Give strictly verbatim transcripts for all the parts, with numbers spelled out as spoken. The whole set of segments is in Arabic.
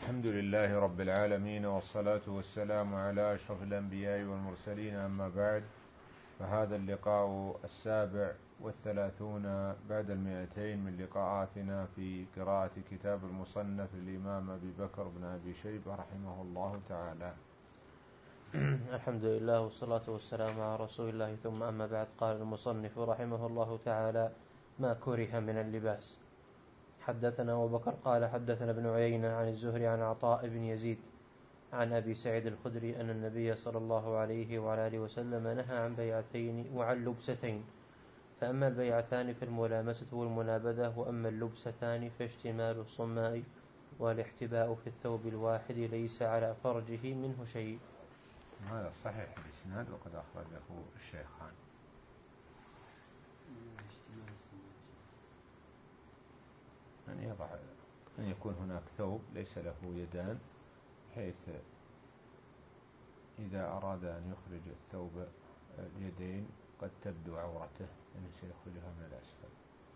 الحمد لله رب العالمين، والصلاة والسلام على أشرف الأنبياء والمرسلين، أما بعد، فهذا اللقاء السابع والثلاثون بعد المئتين من لقاءاتنا في قراءة كتاب المصنف للإمام أبي بكر بن أبي شيبة رحمه الله تعالى. الحمد لله والصلاة والسلام على رسول الله، ثم أما بعد. قال المصنف رحمه الله تعالى: ما كره من اللباس. حدثنا أبو بكر قال حدثنا ابن عيينة عن الزهري عن عطاء بن يزيد عن أبي سعيد الخدري أن النبي صلى الله عليه وعلى آله وسلم نهى عن بيعتين وعن لبستين، فأما البيعتان فالملامسة والمنابذة، وأما اللبستان فاشتمال الصماء والاحتباء في الثوب الواحد ليس على فرجه منه شيء. هذا صحيح الإسناد وقد أخرجه الشيخان. أن يضع أن يكون هناك ثوب ليس له يدان، بحيث إذا أراد أن يخرج الثوب اليدين قد تبدو عورته، يعني سيخرجها من الأسفل.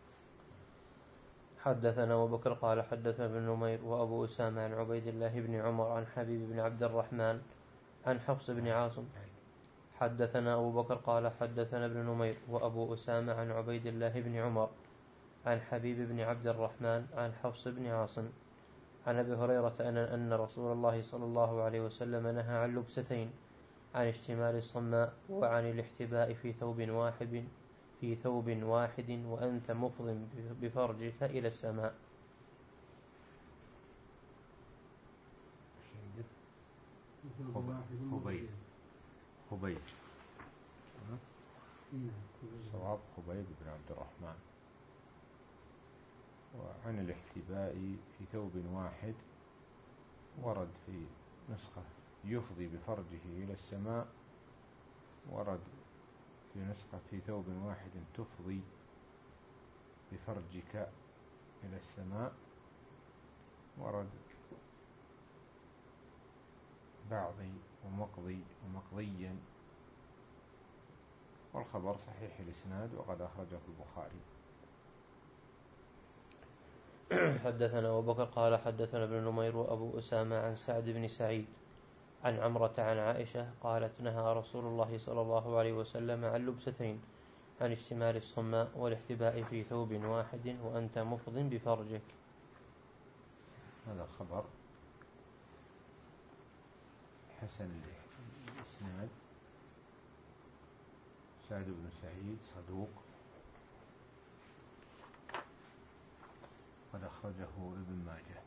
حدثنا أبو بكر قال حدثنا ابن نمير وأبو أسامة عن عبيد الله بن عمر عن حبيب بن عبد الرحمن عن حفص بن عاصم. حدثنا أبو بكر قال حدثنا ابن نمير وأبو أسامة عن عبيد الله بن عمر عن حبيب بن عبد الرحمن عن حفص بن عاصم عن أبي هريرة أن أن رسول الله صلى الله عليه وسلم نهى عن لبستين: عن اشتمال الصماء وعن الاحتباء في ثوب واحد في ثوب واحد وأنت مفض بفرجك إلى السماء. خبيب خبيب صواب خبيب بن عبد الرحمن. وعن الاحتباء في ثوب واحد ورد في نسخة يفضي بفرجه إلى السماء، ورد في نسخة في ثوب واحد تفضي بفرجك إلى السماء، ورد بعضي ومقضي ومقضيا، والخبر صحيح الإسناد وقد أخرجه البخاري. حدثنا أبو بكر قال حدثنا ابن نمير وأبو أسامة عن سعد بن سعيد عن عمرة عن عائشة قالت: نهى رسول الله صلى الله عليه وسلم عن لبستين: عن اشتمال الصماء والاحتباء في ثوب واحد وأنت مفض بفرجك. هذا خبر حسن الإسناد. سعد بن سعيد صدوق، قد أخرجه ابن ماجه.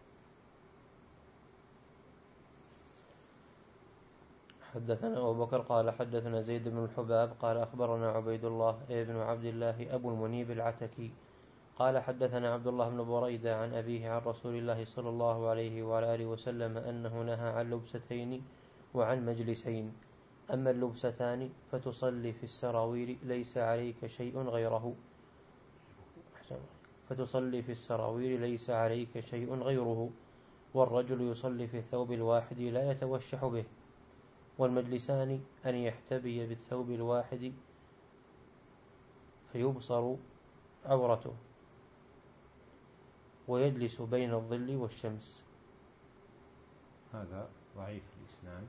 حدثنا أبو بكر قال حدثنا زيد بن الحباب قال أخبرنا عبيد الله ابن عبد الله أبو المنيب العتكي قال حدثنا عبد الله بن بريدة عن أبيه عن رسول الله صلى الله عليه وعلى آله وسلم أنه نهى عن لبستين وعن مجلسين: أما اللبستان فتصلي في السراويل ليس عليك شيء غيره فتصلي في السراويل ليس عليك شيء غيره والرجل يصلي في الثوب الواحد لا يتوشح به. والمجلسان أن يحتبي بالثوب الواحد فيبصر عورته ويجلس بين الظل والشمس. هذا ضعيف الإسناد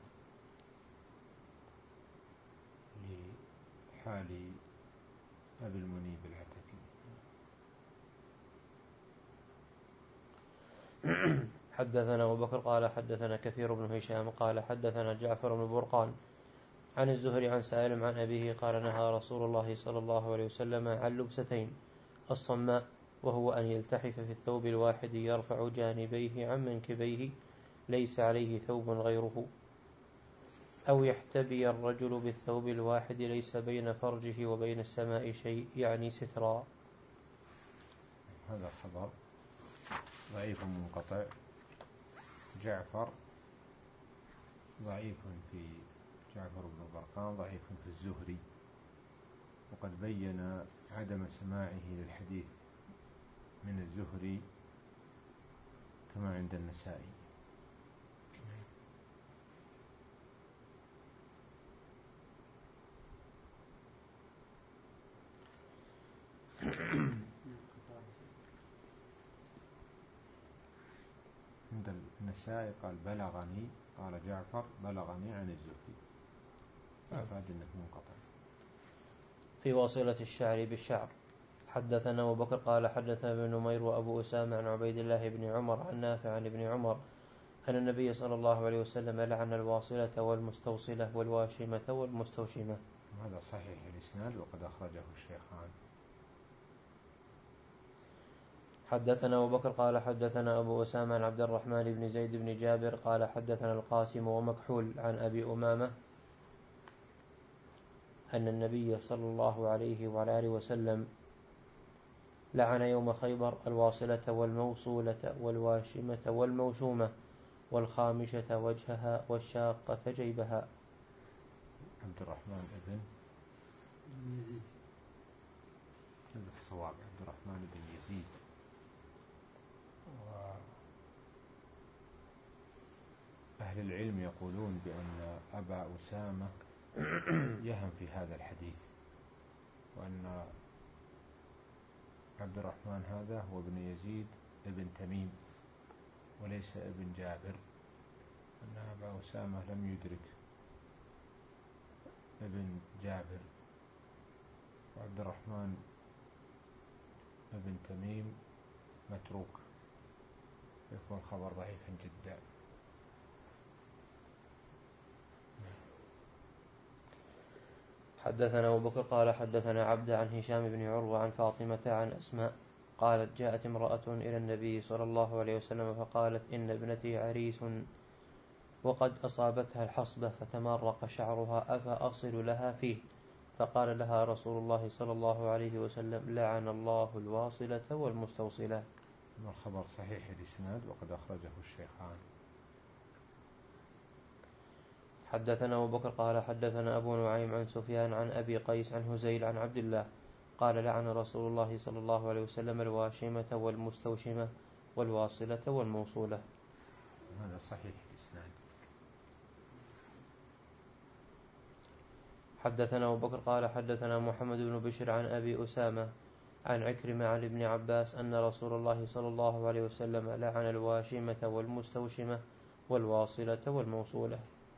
لحال أبي المنيب العتكي. حدثنا أبو بكر قال حدثنا كثير بن هشام قال حدثنا جعفر بن برقان عن الزهري عن سالم عن أبيه قال: نهى رسول الله صلى الله عليه وسلم عن لبستين: الصماء وهو أن يلتحف في الثوب الواحد يرفع جانبيه عن منكبيه ليس عليه ثوب غيره، أو يحتبي الرجل بالثوب الواحد ليس بين فرجه وبين السماء شيء، يعني سترا. هذا خبر ضعيف منقطع. جعفر ضعيف في جعفر بن برقان ضعيف في الزهري، وقد بين عدم سماعه للحديث من الزهري كما عند النسائي. عند النسائي قال بلغني، قال جعفر بلغني عن الزهري، فأفاد أنه منقطع. في واصلة الشعر بالشعر. حدثنا أبو بكر قال حدثنا ابن نمير وأبو أسامة عن عبيد الله بن عمر عن نافع عن ابن عمر أن النبي صلى الله عليه وسلم لعن الواصلة والمستوصلة والواشمة والمستوشمة. هذا صحيح الإسناد وقد أخرجه الشيخان. حدثنا أبو بكر قال حدثنا أبو أسامة عن عبد الرحمن بن زيد بن جابر قال حدثنا القاسم ومكحول عن أبي أمامة أن النبي صلى الله عليه وعلى آله وسلم لعن يوم خيبر الواصلة والموصولة والواشمة والموشومة والخامشة وجهها والشاقة جيبها. عبد الرحمن بن يزيد، هذا الصواب عبد الرحمن بن يزيد. وأهل العلم يقولون بأن أبا أسامة يهم في هذا الحديث، وأن عبد الرحمن هذا هو ابن يزيد ابن تميم وليس ابن جابر، أن أبا أسامة لم يدرك ابن جابر، وعبد الرحمن ابن تميم متروك، يكون خبر ضعيفا جدا. حدثنا أبو بكر قال حدثنا عبد عن هشام بن عروة عن فاطمة عن أسماء قالت جاءت امرأة إلى النبي صلى الله عليه وسلم فقالت إن ابنتي عريس وقد أصابتها الحصبة فتمرق شعرها أفأصل لها فيه؟ فقال لها رسول الله صلى الله عليه وسلم لعن الله الواصلة والمستوصلة. الخبر صحيح الإسناد وقد أخرجه الشيخان. حدثنا أبو بكر قال حدثنا أبو نعيم عن سفيان عن أبي قيس عن هزيل عن عبد الله قال لعن رسول الله صلى الله عليه وسلم الواشمة والمستوشمة والواصلة والموصولة. هذا صحيح الإسناد. حدثنا أبو بكر قال حدثنا محمد بن بشر عن أبي أسامة عن عكرمة عن ابن عباس أن رسول الله صلى الله عليه وسلم لعن الواشمة والمستوشمة والواصلة والموصولة.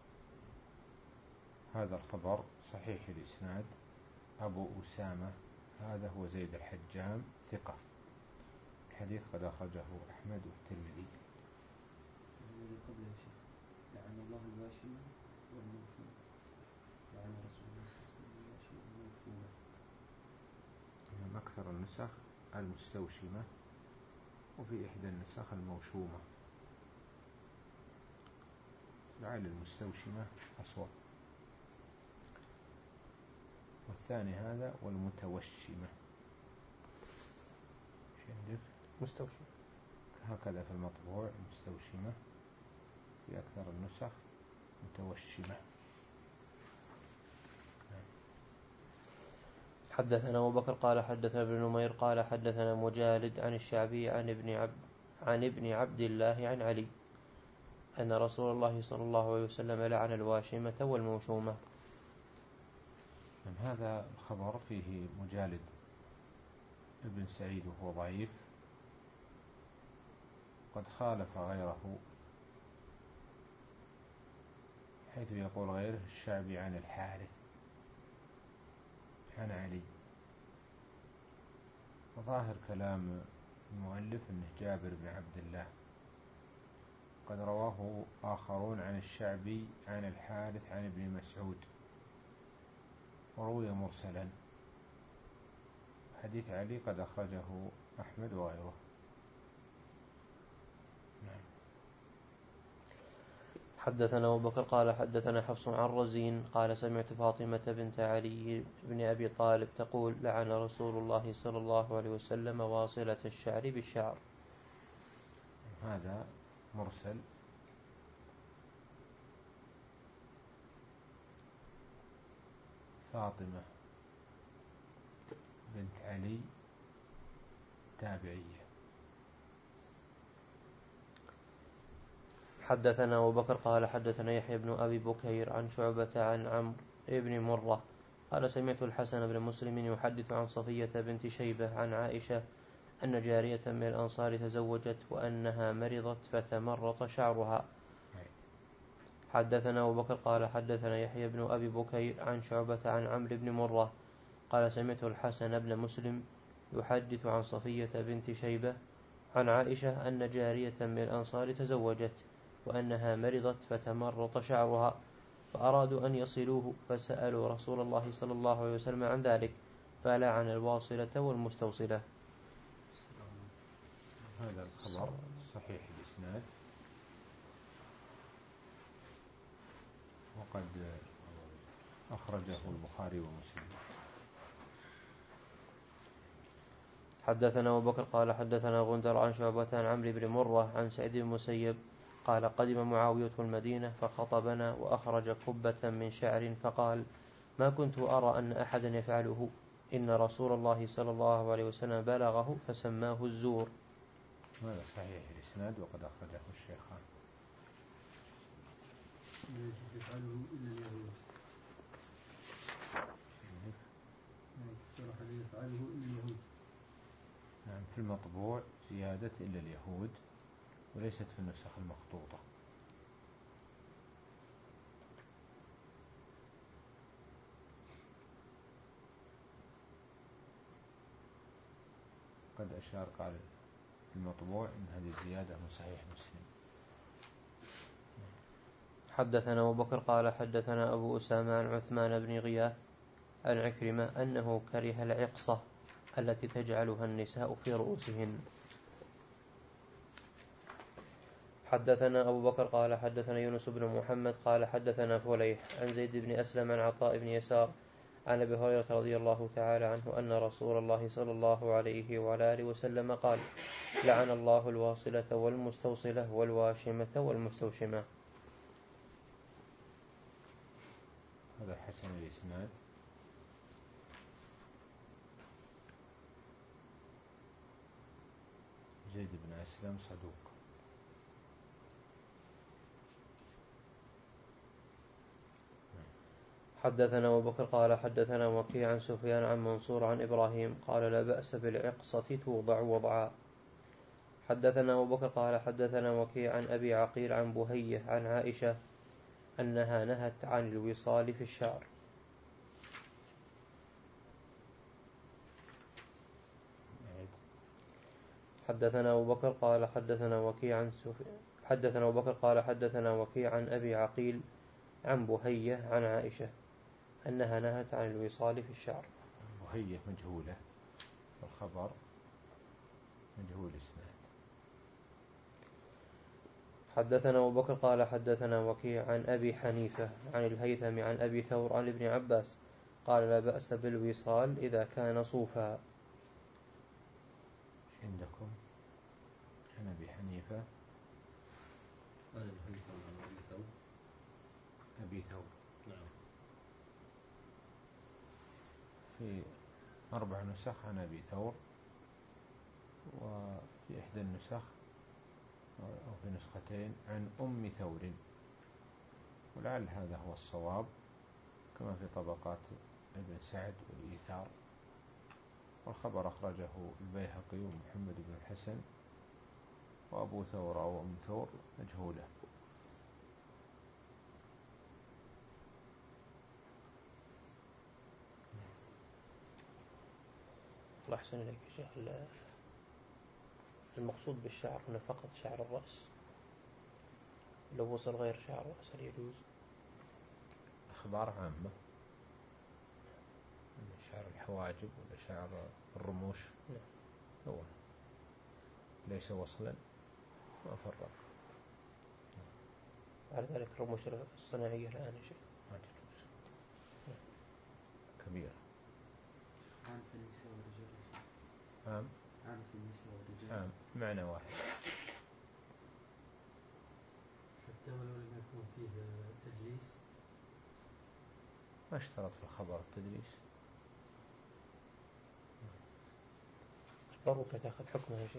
هذا الخبر صحيح الإسناد. أبو أسامة هذا هو زيد الحجام ثقة، الحديث قد أخرجه أحمد والترمذي. الذي قبل يا شيخ لعن الله الواشمة والموشومة، لعن رسول الله صلى الله عليه وسلم الواشمة والموشومة. من أكثر النسخ المستوشمة، وفي إحدى النسخ الموشومة، لعل المستوشمة أصوب، والثاني هذا والمتوشمة. ايش عندك؟ مستوشمة هكذا في المطبوع مستوشمة، في أكثر النسخ متوشمة. حدثنا أبو بكر قال حدثنا ابن نمير قال حدثنا مجالد عن الشعبي عن ابن عبد عن ابن عبد الله عن علي أن رسول الله صلى الله عليه وسلم لعن الواشمة والموشومة. هذا الخبر فيه مجالد ابن سعيد وهو ضعيف، قد خالف غيره، حيث يقول غيره الشعبي عن الحارث عن علي، وظاهر كلام المؤلف أنه جابر بن عبد الله، قد رواه آخرون عن الشعبي عن الحارث عن ابن مسعود، وروي مرسلا. حديث علي قد أخرجه أحمد وغيره. نعم. حدثنا أبو بكر قال حدثنا حفص عن رزين قال سمعت فاطمة بنت علي بن أبي طالب تقول لعن رسول الله صلى الله عليه وسلم واصلة الشعر بالشعر. هذا مرسل. فاطمة بنت علي تابعية. حدثنا أبو بكر قال حدثنا يحيى بن أبي بكير عن شعبة عن عمرو بن مرة قال سمعت الحسن بن مسلم يحدث عن صفية بنت شيبة عن عائشة أن جارية من الأنصار تزوجت وأنها مرضت فتمرط شعرها. حدثنا أبو بكر قال حدثنا يحيى بن أبي بكير عن شعبة عن عمرو بن مرة قال سمعت الحسن بن مسلم يحدث عن صفية بنت شيبة عن عائشة أن جارية من الأنصار تزوجت وأنها مرضت فتمرط شعرها فأرادوا أن يصلوه فسألوا رسول الله صلى الله عليه وسلم عن ذلك فلعن الواصلة والمستوصلة. هذا الخبر صحيح الإسناد وقد أخرجه البخاري ومسلم. حدثنا أبو بكر قال حدثنا غندر عن شعبة عن عمرو بن مرة عن سعيد بن المسيب قال قدم معاوية المدينة فخطبنا وأخرج كبة من شعر فقال ما كنت أرى أن أحدا يفعله إن رسول الله صلى الله عليه وسلم بلغه فسماه الزور. هذا صحيح الإسناد وقد أخرجه الشيخان. لا يفعله إلا اليهود. صراحة لا يفعله إلا اليهود. نعم في المطبوع زيادة إلا اليهود وليست في النسخ المخطوطة. قد أشار قال في المطبوع إن هذه الزيادة من صحيح مسلم. حدثنا أبو بكر قال حدثنا أبو أسامة عن عثمان بن غياث عن عكرمة أنه كره العقصة التي تجعلها النساء في رؤوسهن. حدثنا أبو بكر قال حدثنا يونس بن محمد قال حدثنا فليح عن زيد بن أسلم عن عطاء بن يسار عن أبي هريرة رضي الله تعالى عنه أن رسول الله صلى الله عليه وعلى آله وسلم قال لعن الله الواصلة والمستوصلة والواشمة والمستوشمة. هذا حسن الإسناد. زيد بن أسلم صدوق. حدثنا أبو بكر قال حدثنا وكيع عن سفيان عن منصور عن إبراهيم قال لا بأس بالعقصة توضع وضعا. حدثنا أبو بكر قال حدثنا وكيع عن أبي عقيل عن بهية عن عائشة أنها نهت عن الوصال في الشعر. حدثنا أبو بكر قال حدثنا وكيع عن سفيان حدثنا أبو بكر قال حدثنا وكيع عن أبي عقيل عن بهية عن عائشة أنها نهت عن الوصال في الشعر. بهية مجهولة والخبر مجهول إسناد. حدثنا أبو بكر قال حدثنا وكيع عن أبي حنيفة عن الهيثم عن أبي ثور عن ابن عباس قال لا بأس بالوصال إذا كان صوفا. عندكم عن أبي حنيفة هذا الهيثم عن أبي ثور. أبي ثور نعم. في أربع نسخ عن أبي ثور وفي إحدى النسخ أو في نسختين عن أم ثور ولعل هذا هو الصواب كما في طبقات ابن سعد والإيثار. والخبر أخرجه البيهقي ومحمد بن الحسن وأبو ثور أو أم ثور مجهولة. الله أحسن إليك يا شيخ. المقصود بالشعر هنا فقط شعر الرأس لو وصل غير شعر الرأس هل يجوز؟ أخبار عامة شعر الحواجب ولا شعر الرموش هو ليس وصلا ما فرق. على ذلك الرموش الصناعية الآن يا شيخ ما تجوز كبيرة. عام في النساء والرجال. عام عام في النساء والرجال. عام معنى واحد. حتى ولو لم يكن فيه تدليس. ما اشترط في الخبر التدليس. أخبارك تأخذ حكمها يا شيخ.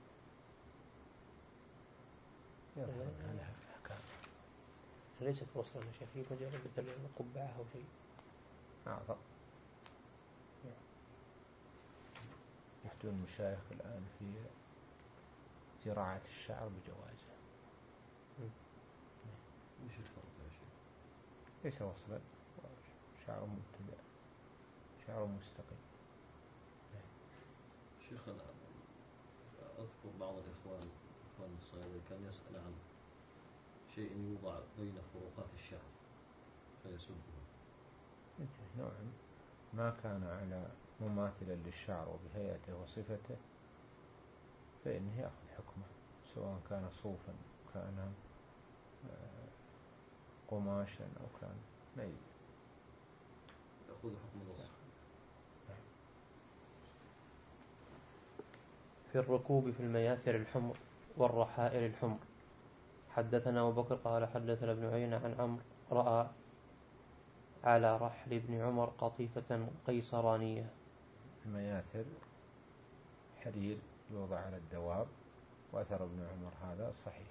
لها أحكام. ليست وصلا يا شيخ في مجال مثل قبعة أو شيء أعظم. يفتون المشايخ الآن في زراعة الشعر بجوازه. وش الفرق يا شيخ؟ ليس وصلا، شعر مبتدأ، شعر مستقيم. شيخ أنا أذكر بعض الإخوان إخوان الصغيرين كان يسأل عن شيء يوضع بين فروقات الشعر فيسبه. نعم، ما كان على مماثلا للشعر وبهيئته وصفته فإنه يأخذ حكمه، سواء كان صوفا أو كان قماشا أو كان نيل، يأخذ حكم الوصف. في الركوب في المياثر الحمر والرحائل الحمر. حدثنا أبو بكر قال حدثنا ابن عيينة عن عمرو رأى على رحل ابن عمر قطيفة قيصرانية. المياثر حرير يوضع على الدواب، وأثر ابن عمر هذا صحيح.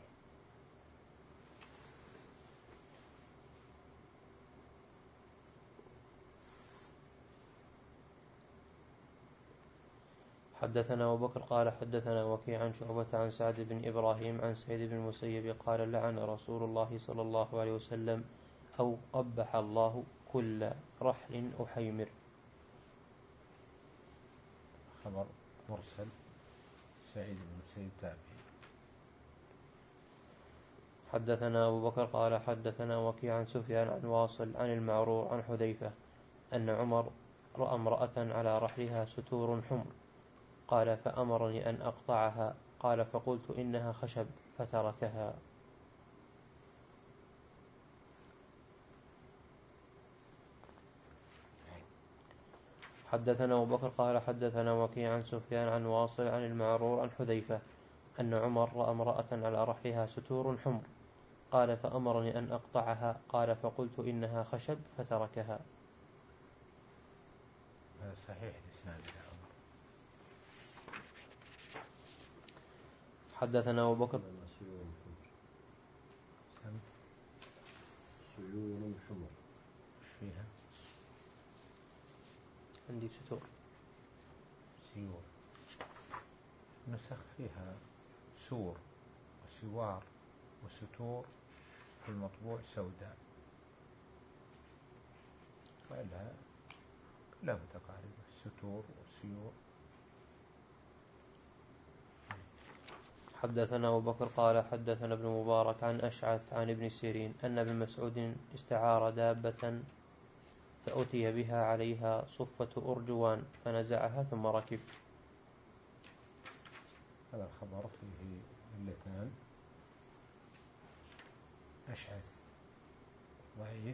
حدثنا أبو بكر قال حدثنا وكيع عن شعبة عن سعد بن إبراهيم عن سعيد بن المسيب قال لعن رسول الله صلى الله عليه وسلم أو قبح الله كل رحل أحيمر. خبر مرسل، سعيد بن المسيب تابعي. حدثنا أبو بكر قال حدثنا وكيع عن سفيان عن واصل عن المعرور عن حذيفة أن عمر رأى امرأة على رحلها ستور حمر قال فأمرني أن أقطعها قال فقلت إنها خشب فتركها. حدثنا أبو بكر قال حدثنا وكيع عن سفيان عن واصل عن المعرور عن حذيفة أن عمر رأى امرأة على رحلها ستور حمر قال فأمرني أن أقطعها قال فقلت إنها خشب فتركها. هذا صحيح الإسناد يا عمر. حدثنا أبو بكر سيول حمر. وش فيها؟ عندي ستور. سيور. نسخ فيها سور وسوار وستور، في المطبوع سوداء، وإلا لا متقاربة، الستور والسيور. حدثنا أبو بكر قال حدثنا ابن مبارك عن أشعث عن ابن سيرين أن ابن مسعود استعار دابة فأتي بها عليها صفة أرجوان فنزعها ثم ركب. هذا الخبر فيه علتان: أشعث ضعيف،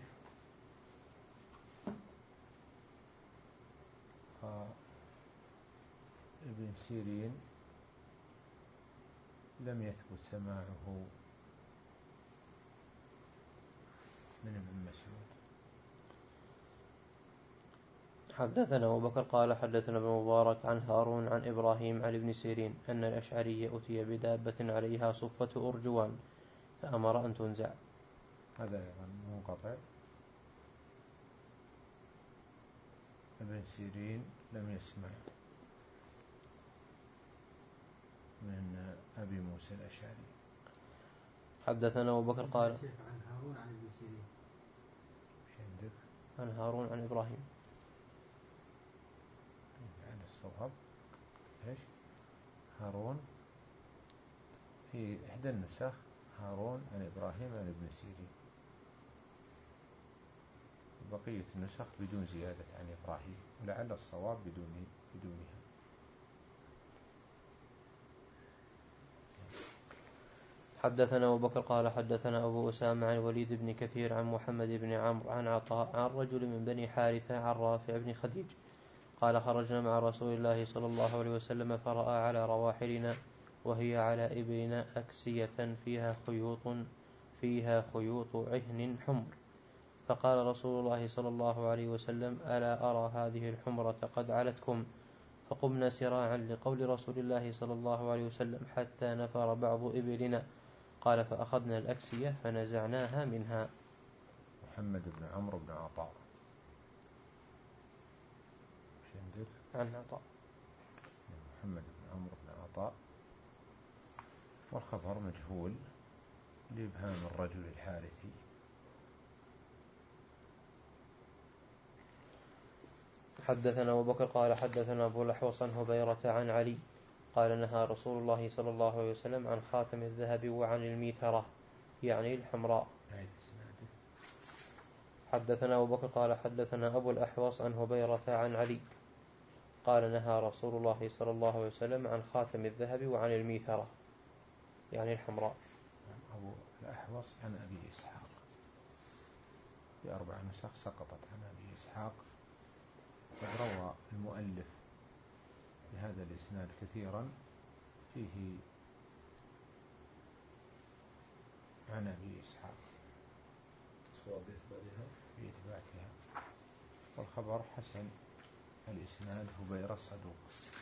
وابن سيرين لم يثبت سماعه من ابن مسعود. حدثنا أبو بكر قال حدثنا ابن مبارك عن هارون عن إبراهيم عن ابن سيرين أن الأشعري أتي بدابة عليها صفة أرجوان فأمر أن تنزع. هذا أيضا منقطع. ابن سيرين لم يسمع من أبي موسى الأشعري. حدثنا أبو بكر قال عن هارون عن ابن سيرين. وش عندك؟ عن هارون عن إبراهيم. على الصواب إيش؟ هارون في إحدى النسخ هارون عن إبراهيم عن ابن سيرين، بقية النسخ بدون زيادة عن إبراهيم، ولعل الصواب بدون بدونها. حدثنا أبو بكر قال حدثنا أبو أسامة عن وليد بن كثير عن محمد بن عمرو عن عطاء عن رجل من بني حارثة عن رافع بن خديج قال خرجنا مع رسول الله صلى الله عليه وسلم فرأى على رواحلنا وهي على إبلنا أكسية فيها خيوط فيها خيوط عهن حمر فقال رسول الله صلى الله عليه وسلم ألا أرى هذه الحمرة قد علتكم؟ فقمنا سراعا لقول رسول الله صلى الله عليه وسلم حتى نفر بعض إبلنا قال فأخذنا الأكسية فنزعناها منها. محمد بن عمرو بن عطاء. وش عندك؟ عن عطاء. محمد بن عمرو بن عطاء، والخبر مجهول لإبهام الرجل الحارثي. حدثنا أبو بكر قال حدثنا أبو الأحوص عن هبيرة عن علي قال نهى رسول الله صلى الله عليه وسلم عن خاتم الذهب وعن الميثرة يعني الحمراء. حدثنا أبو بكر قال حدثنا أبو الأحوص عن هبيرة عن علي قال نهى رسول الله صلى الله عليه وسلم عن خاتم الذهب وعن الميثرة يعني الحمراء. أبو الأحوص عن أبي إسحاق في أربع نسخ سقطت عن أبي إسحاق، قد روى المؤلف بهذا الإسناد كثيرا فيه عن أبي إسحاق سواء بإثباتها بإثباتها، والخبر حسن الإسناد هبيرة الصدوق.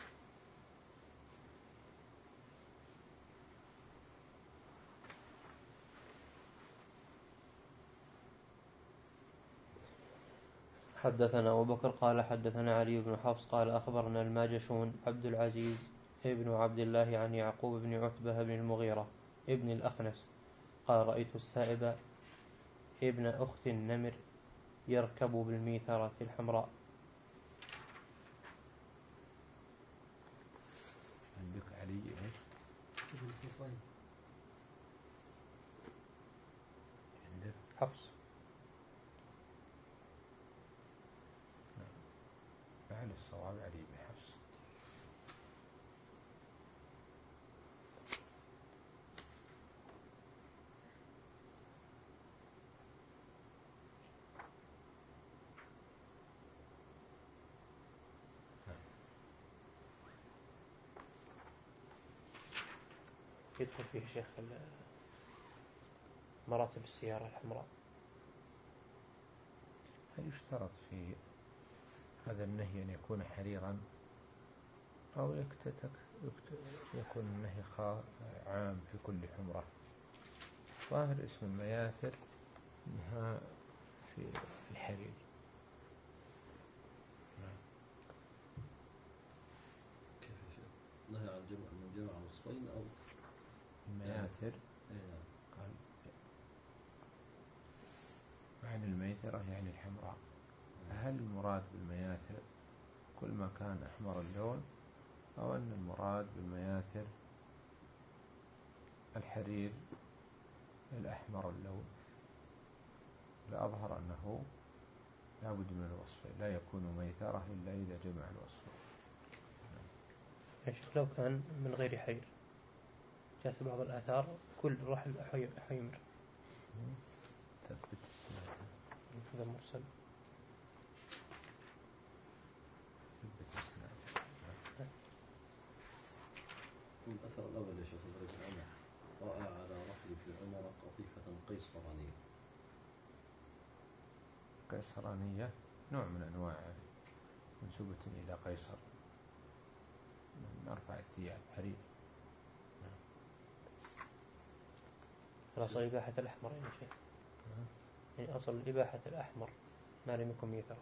حدثنا أبو بكر قال حدثنا علي بن حفص قال أخبرنا الماجشون عبد العزيز ابن عبد الله عن يعقوب بن عتبة بن المغيرة ابن الأخنس قال رأيت السائب ابن أخت النمر يركب بالميثرة الحمراء. عندك علي إيش؟ ابن الحصين. عندك حفص. فعل الصواب علي بن حفص. يدخل فيه شيخ مراتب السيارة الحمراء. هل يشترط في هذا النهي أن يكون حريرا أو يكتتك يكون النهي عام في كل حمرة؟ ظاهر اسم المياثر إنها في الحرير. كيف يا شيخ؟ نهي عن جمع من جمع وصفين أو المياثر إيه. قال عن الميثرة يعني الحمراء. هل المراد بالمياثر كل ما كان أحمر اللون أو أن المراد بالمياثر الحرير الأحمر اللون؟ لأظهر أنه لا بد من الوصفين، لا يكون ميثرة إلا إذا جمع الوصفين. يا شيخ لو كان من غير حرير جاءت بعض الآثار كل رحل حيمر ثبت هذا مرسل. ثبت اسناد. الأثر الأول يا شيخ ابن عمر رأى على رحل في عمر قطيفة قيصرانية. قيصرانية نوع من أنواع منسوبة إلى قيصر، نرفع الثياب حرير. أصل إباحة الأحمر يعني شيء يعني أصل إباحة الأحمر ما لم يكن ميثرة.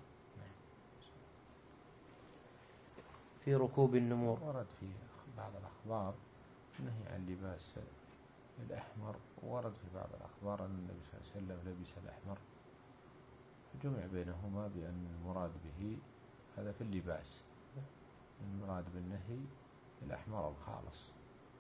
في ركوب النمور ورد في بعض الأخبار النهي عن لباس الأحمر، ورد في بعض الأخبار أن النبي صلى الله عليه وسلم لبس الأحمر، فجمع بينهما بأن المراد به هذا في اللباس، المراد بالنهي الأحمر الخالص.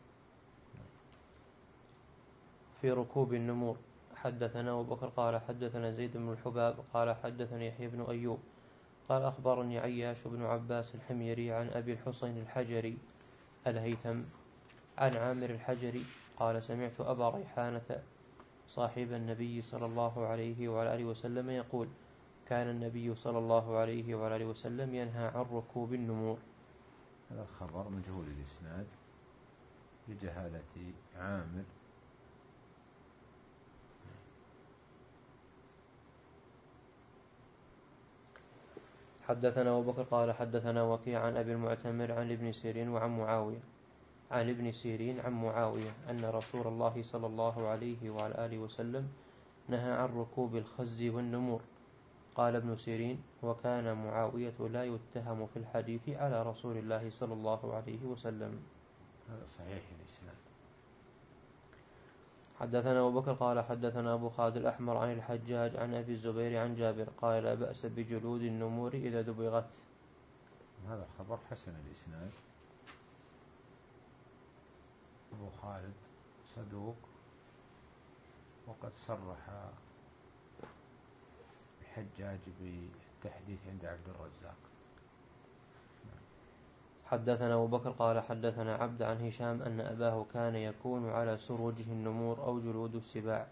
في ركوب النمور. حدثنا أبو بكر قال حدثنا زيد بن الحباب قال حدثني يحيى بن أيوب قال أخبرني عياش بن عباس الحميري عن أبي الحسين الحجري الهيثم عن عامر الحجري قال سمعت أبا ريحانة صاحب النبي صلى الله عليه وعلى آله وسلم يقول كان النبي صلى الله عليه وعلى آله وسلم ينهى عن ركوب النمور. هذا الخبر مجهول الإسناد لجهالة عامر. حدثنا أبو بكر قال حدثنا وكيع عن أبي المعتمر عن ابن سيرين وعن معاوية عن ابن سيرين عن معاوية أن رسول الله صلى الله عليه وعلى آله وسلم نهى عن ركوب الخز والنمور قال ابن سيرين: وكان معاوية لا يتهم في الحديث على رسول الله صلى الله عليه وسلم. هذا صحيح الإسناد. حدثنا أبو بكر قال حدثنا أبو خالد الأحمر عن الحجاج عن أبي الزبير عن جابر قال: لا بأس بجلود النمور إذا دبغت. هذا الخبر حسن الإسناد. أبو خالد صدوق، وقد صرح الحجاج بالتحديث عند عبد الرزاق. حدثنا أبو بكر قال حدثنا عبد عن هشام أن أباه كان يكون على سروجه النمور أو جلود السباع.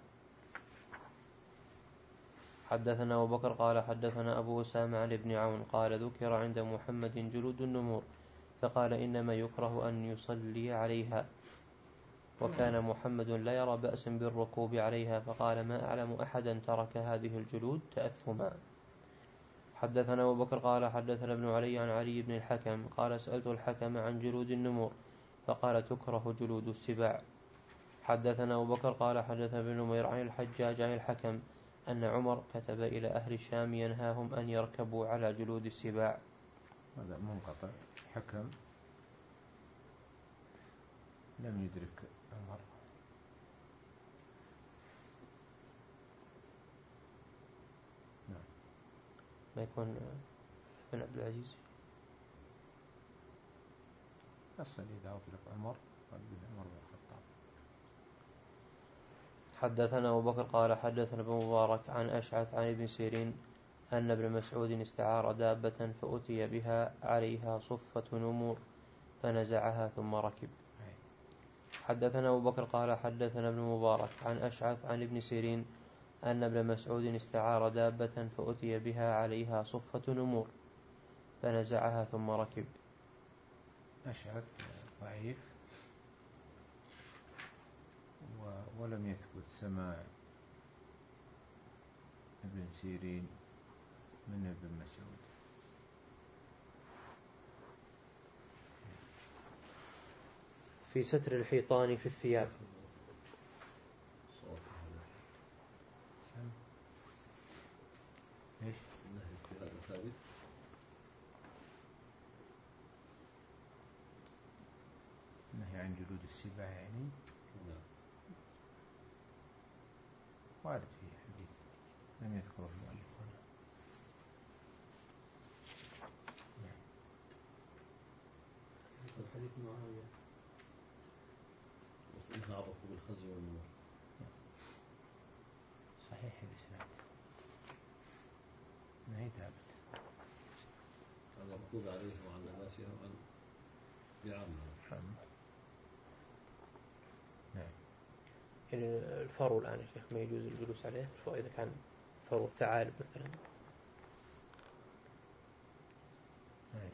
حدثنا أبو بكر قال حدثنا أبو أسامة عن ابن عون قال: ذكر عند محمد جلود النمور فقال: إنما يكره أن يصلي عليها، وكان محمد لا يرى بأسا بالركوب عليها، فقال: ما أعلم أحدا ترك هذه الجلود تأثما. حدثنا أبو بكر قال حدثنا ابن علي عن علي بن الحكم قال: سألت الحكم عن جلود النمور فقال: تكره جلود السباع. حدثنا أبو بكر قال حدثنا ابن نمير عن الحجاج عن الحكم أن عمر كتب إلى أهل الشام ينهاهم أن يركبوا على جلود السباع. هذا منقطع. حكم لم يدرك عمر. نعم. ما يكون بن عبد العزيز أصل إذا أطلق عمر قال بن عمر بن الخطاب. حدثنا أبو بكر قال حدثنا ابن مبارك عن أشعث عن ابن سيرين أن ابن مسعود استعار دابة فأتي بها عليها صفة نمور فنزعها ثم ركب. حدثنا أبو بكر قال حدثنا ابن مبارك عن أشعث عن ابن سيرين أن ابن مسعود استعار دابة فأتي بها عليها صفة نمور فنزعها ثم ركب. أشعث ضعيف ولم يثبت سماع ابن سيرين من ابن مسعود. في ستر الحيطان في الثياب. ايش؟ النهي عن جلود السباع يعني وارد فيه حديث لم يذكره المؤلف هنا. الحديث معاوية وإنها عرفوا بالخزي والنمور. صحيح الإسناد. نهي ثابت. هذا مركوب عليه وعن لباسها وعن بعامة. نعم. يعني الفرو الآن يا شيخ ما يجوز الجلوس عليه إذا كان فرو الثعالب مثلا. نعم.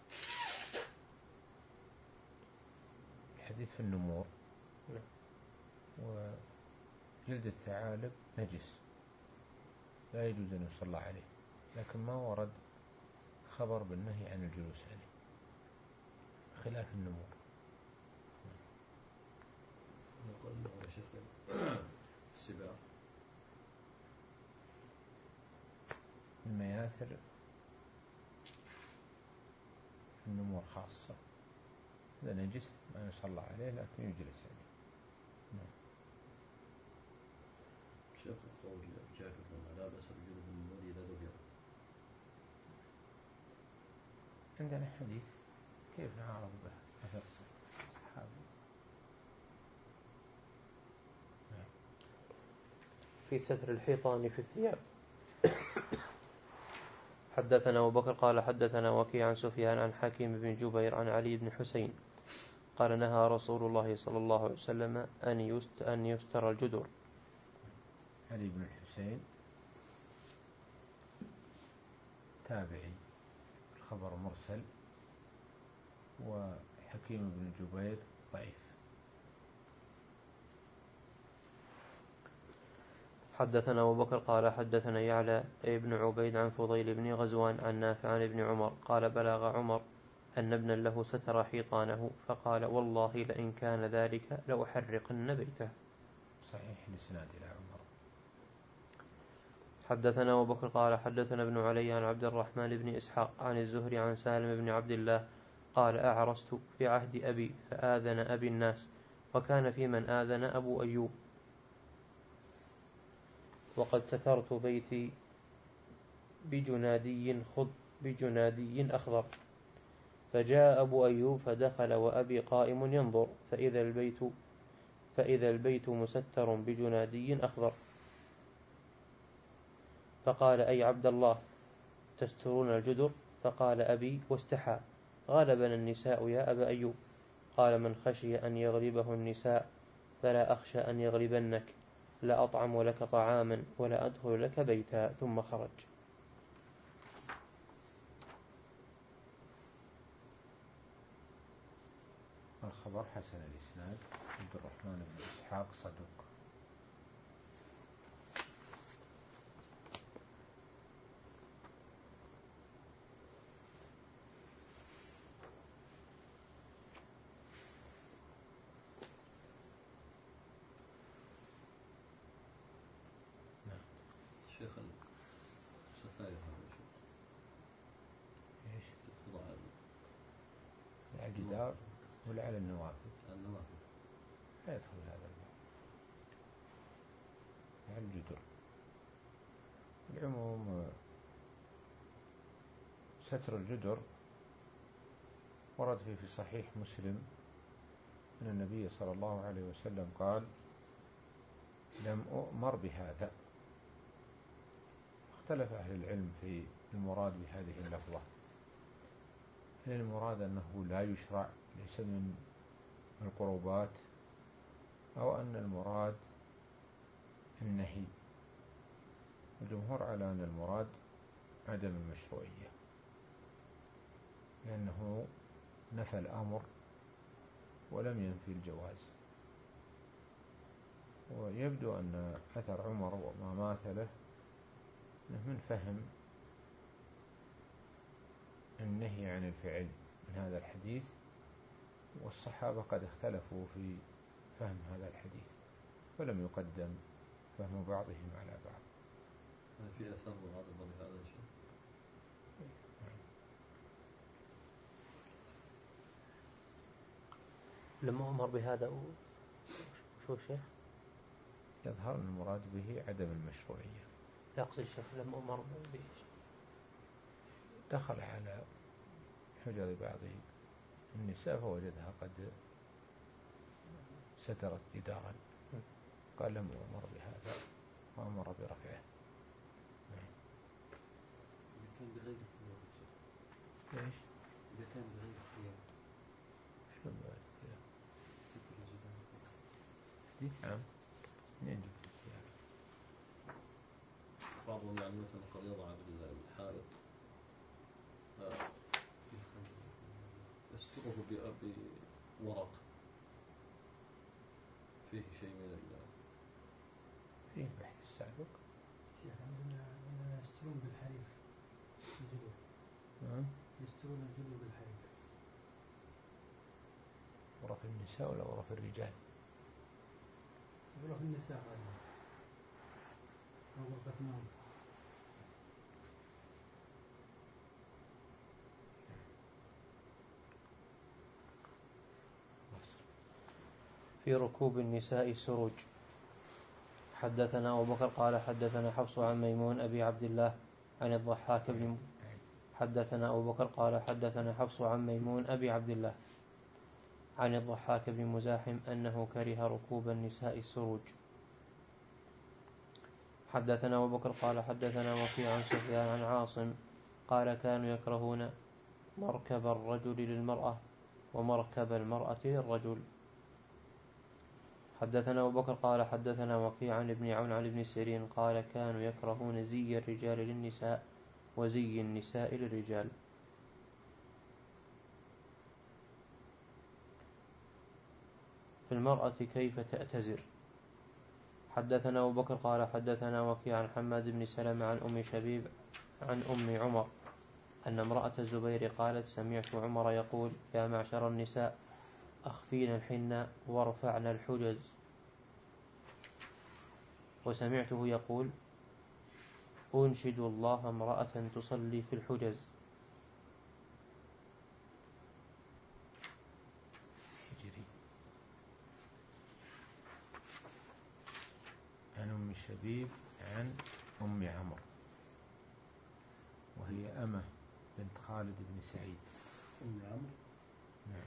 الحديث في النمور. نعم. وجلد الثعالب نجس لا يجوز أن يصلى عليه، لكن ما ورد خبر بالنهي عن الجلوس عليه خلاف النمور. نقول يا شيخ السباع المياثر في النمور خاصة، إذا نجس ما يصلى عليه لكن يجلس عليه. نعم. شيخ القول جابر لا بأس بجلد النمور إذا دبغت. عندنا حديث كيف نعارض به أثر الصحابة. نعم. في ستر الحيطان في الثياب. حدثنا أبو بكر قال حدثنا وكيع عن سفيان عن حكيم بن جبير عن علي بن حسين قال: نهى رسول الله صلى الله عليه وسلم أن يست أن يستر الجدر. علي بن الحسين تابعي، الخبر مرسل، وحكيم بن جبير ضعيف. حدثنا أبو بكر قال حدثنا يعلى ابن عبيد عن فضيل بن غزوان عن نافع عن ابن عمر قال: بلغ عمر أن ابنا له ستر حيطانه فقال: والله لئن كان ذلك لأحرقن بيته. صحيح الإسناد إلى عمر. حدثنا أبو بكر قال حدثنا ابن علي عن عبد الرحمن بن إسحاق عن الزهري عن سالم بن عبد الله قال أعرست في عهد أبي فآذن أبي الناس وكان في من آذن أبو أيوب وقد سترت بيتي بجنادي خض بجنادي أخضر فجاء أبو أيوب فدخل وأبي قائم ينظر فإذا البيت فإذا البيت مستر بجنادي أخضر فقال أي عبد الله تسترون الجدر؟ فقال أبي واستحى غالبنا النساء يا أبا أيوب. قال من خشي أن يغلبه النساء فلا أخشى أن يغلبنك لا أطعم لك طعاما ولا أدخل لك بيتا. ثم خرج. الخبر حسن الإسناد. عبد الرحمن بن إسحاق صدوق. شيخ الستاير هذا شيء ايش؟ تضع على الجدار ولا على النوافذ؟ النوافذ. لا يدخل هذا الباب. على الجدر. العموم ستر الجدر ورد فيه في صحيح مسلم أن النبي صلى الله عليه وسلم قال لم أؤمر بهذا. اختلف أهل العلم في المراد بهذه اللفظة، هل المراد أنه لا يشرع ليس من القربات، أو أن المراد النهي؟ الجمهور على أن المراد عدم المشروعية، لأنه نفى الأمر ولم ينفي الجواز. ويبدو أن أثر عمر وما مات له من فهم النهي عن الفعل من هذا الحديث، والصحابة قد اختلفوا في فهم هذا الحديث ولم يقدم فهم بعضهم على بعض. في أثر معارضة لهذا الشيء. لما أمر بهذا شو شيخ؟ يظهر أن المراد به عدم المشروعية. لا أقصد الشيخ لما أمر به دخل على حجر بعض النساء فوجدها قد سترت جدارا، قال لم أمر بهذا وأمر برفعه. إذا كان بغير اختيار. ليش؟ إذا كان بغير اختيار. شو بغير اختيار؟ ستر الجدار. حديث عام. منين جبت اختيار؟ بعضهم يعني مثلا قد يضع بالحائط يستره بورق فيه شيء من ال فيه البحث السابق. شيخ عندنا يسترون بالحريف الجدر. نعم. يسترون الجدر بالحريف. غرف النساء ولا غرف الرجال؟ غرف النساء غالبا أو غرفة نوم. في ركوب النساء سروج. حدثنا أبو بكر قال حدثنا حفص عن ميمون أبي عبد الله عن الضحاك بن حدثنا أبو بكر قال حدثنا حفص عن ميمون أبي عبد الله عن الضحاك بن مزاحم أنه كره ركوب النساء السروج. حدثنا أبو بكر قال حدثنا وكيع عن سفيان عن عاصم قال كانوا يكرهون مركب الرجل للمرأة ومركب المرأة للرجل. حدثنا أبو بكر قال حدثنا وكيع عن ابن عون عن ابن سيرين قال كانوا يكرهون زي الرجال للنساء وزي النساء للرجال. في المرأة كيف تأتزر. حدثنا أبو بكر قال حدثنا وكيع عن حماد بن سلمة عن أم شبيب عن أم عمر أن امرأة الزبير قالت سمعت عمر يقول يا معشر النساء أخفينا الحنة وارفعنا الحجز. وسمعته يقول أنشد الله امرأة تصلي في الحجز. حجري. عن أم شبيب عن أم عمرو، وهي أمة بنت خالد بن سعيد. أم عمرو. نعم.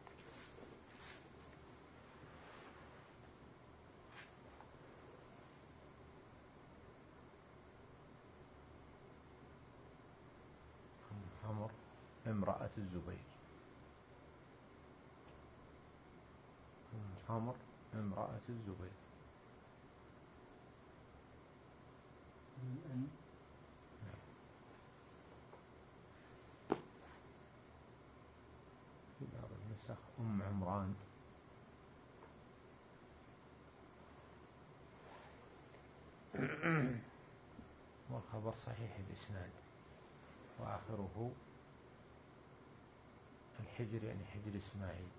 أم عمرو امرأة الزبير. أم عمرو امرأة الزبير. أم في بعض النسخ أم عمران. والخبر صحيح الإسناد، وآخره الحجر يعني حجر إسماعيل.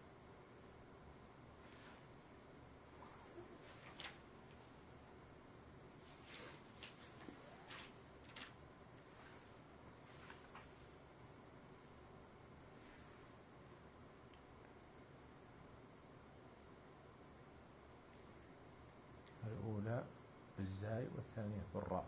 الأولى بالزاي والثانية بالراء.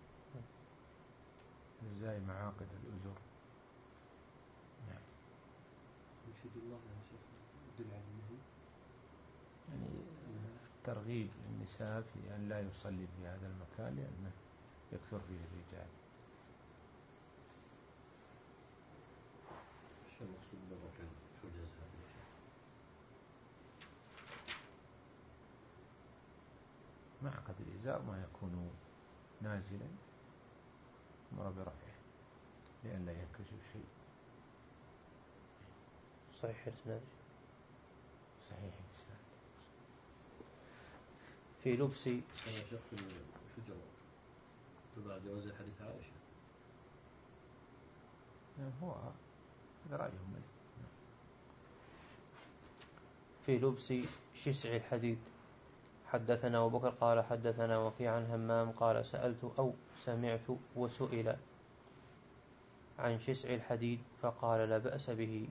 الزاي معاقد الأزر. نعم. أنشد الله يا شيخ يدل على النهي، يعني الترغيب للنساء في أن لا يصلي في هذا المكان لأنه يكثر فيه الرجال. شو المقصود بالرفع الحجز هذا؟ معقد الإزار ما يكون نازلا أمر برفعه لأن لا ينكشف شيء. صحيح الإسناد. صحيح الإسناد. في لبس أنا شيخ في الحجر تبع جواز حديث عائشة. نعم هو هذا رأيهم. في لبس شسع الحديد. حدثنا أبو بكر قال حدثنا وكيع عن همام قال سألت أو سمعت وسئل عن شسع الحديد فقال لا بأس به.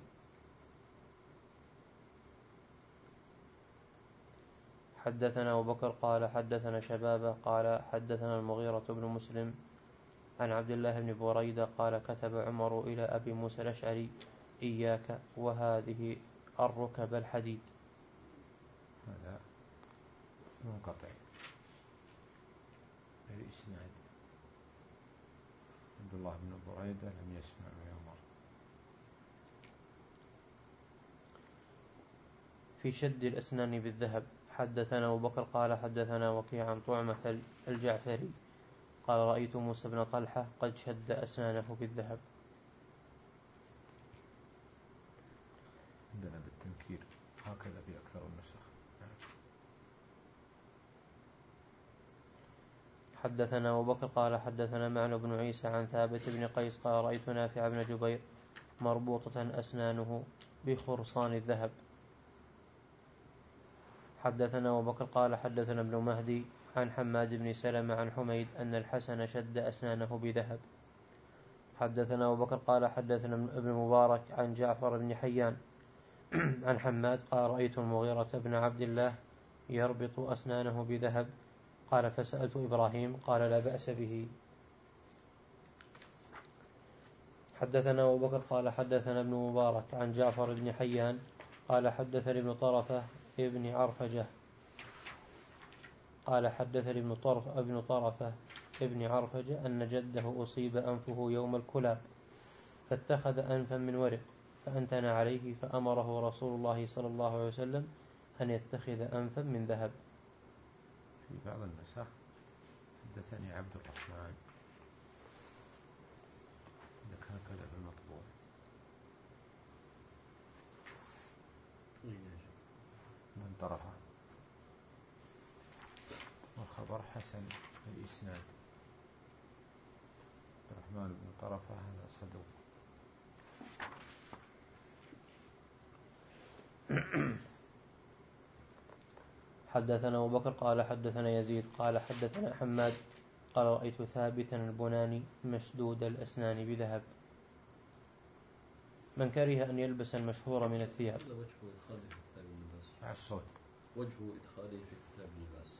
حدثنا أبو بكر قال حدثنا شبابة قال حدثنا المغيرة بن مسلم عن عبد الله بن بريدة قال كتب عمر إلى أبي موسى الأشعري إياك وهذه الركب الحديد. هذا منقطع الإسناد. عبد الله بن بريدة لم يسمع من عمر. في شد الأسنان بالذهب. حدثنا أبو بكر قال حدثنا وكيع عن طعمة الجعفري قال رأيت موسى بن طلحة قد شد أسنانه بالذهب. عندنا بالتنكير هكذا في أكثر النسخ. حدثنا أبو بكر قال حدثنا معن بن عيسى عن ثابت بن قيس قال رأيت نافع بن جبير مربوطة أسنانه بخرصان الذهب. حدثنا أبو بكر قال حدثنا ابن مهدي عن حماد بن سلمة عن حميد أن الحسن شد أسنانه بذهب. حدثنا أبو بكر قال حدثنا ابن مبارك عن جعفر بن حيان عن حماد قال رأيت المغيرة بن عبد الله يربط أسنانه بذهب قال فسألت إبراهيم قال لا بأس به. حدثنا أبو بكر قال حدثنا ابن مبارك عن جعفر بن حيان قال حدثني ابن طرفة ابن عرفجة قال حدثني ابن طرفة ابن طرفة ابن عرفجة أن جده أصيب أنفه يوم الكلاب فاتخذ أنفا من ورق فأنتن عليه فأمره رسول الله صلى الله عليه وسلم أن يتخذ أنفا من ذهب. في بعض النسخ حدثني عبد الرحمن إذا كان كذا بالمطبوع. من طرفه والخبر حسن الإسناد. الرحمن بن طرفة هذا صدوق. حدثنا أبو بكر قال حدثنا يزيد قال حدثنا حماد قال رأيت ثابتا البناني مشدود الأسنان بذهب. من كره أن يلبس المشهور من الثياب. هذا وجه إدخاله في كتاب اللباس. مع الصوت. وجه إدخاله في كتاب اللباس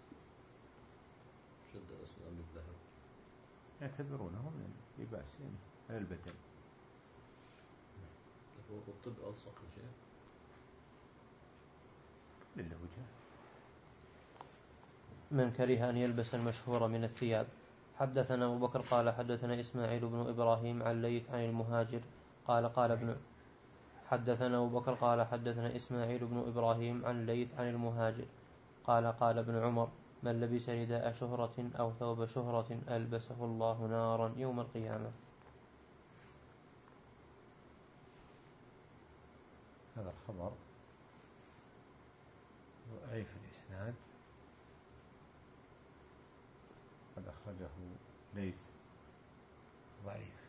شد الأسنان بالذهب يعتبرونه من لباس من البدن. هو الطب ألصق شيء لله وجه. من كره أن يلبس المشهور من الثياب. حدثنا أبو بكر قال حدثنا إسماعيل بن إبراهيم عن ليث عن المهاجر قال قال ابن حدثنا أبو بكر قال حدثنا إسماعيل بن إبراهيم عن ليث عن المهاجر قال قال ابن عمر من لبس رداء شهرة أو ثوب شهرة ألبسه الله نارا يوم القيامة. هذا الخبر ضعيف الإسناد، قد أخرجه ليث ضعيف،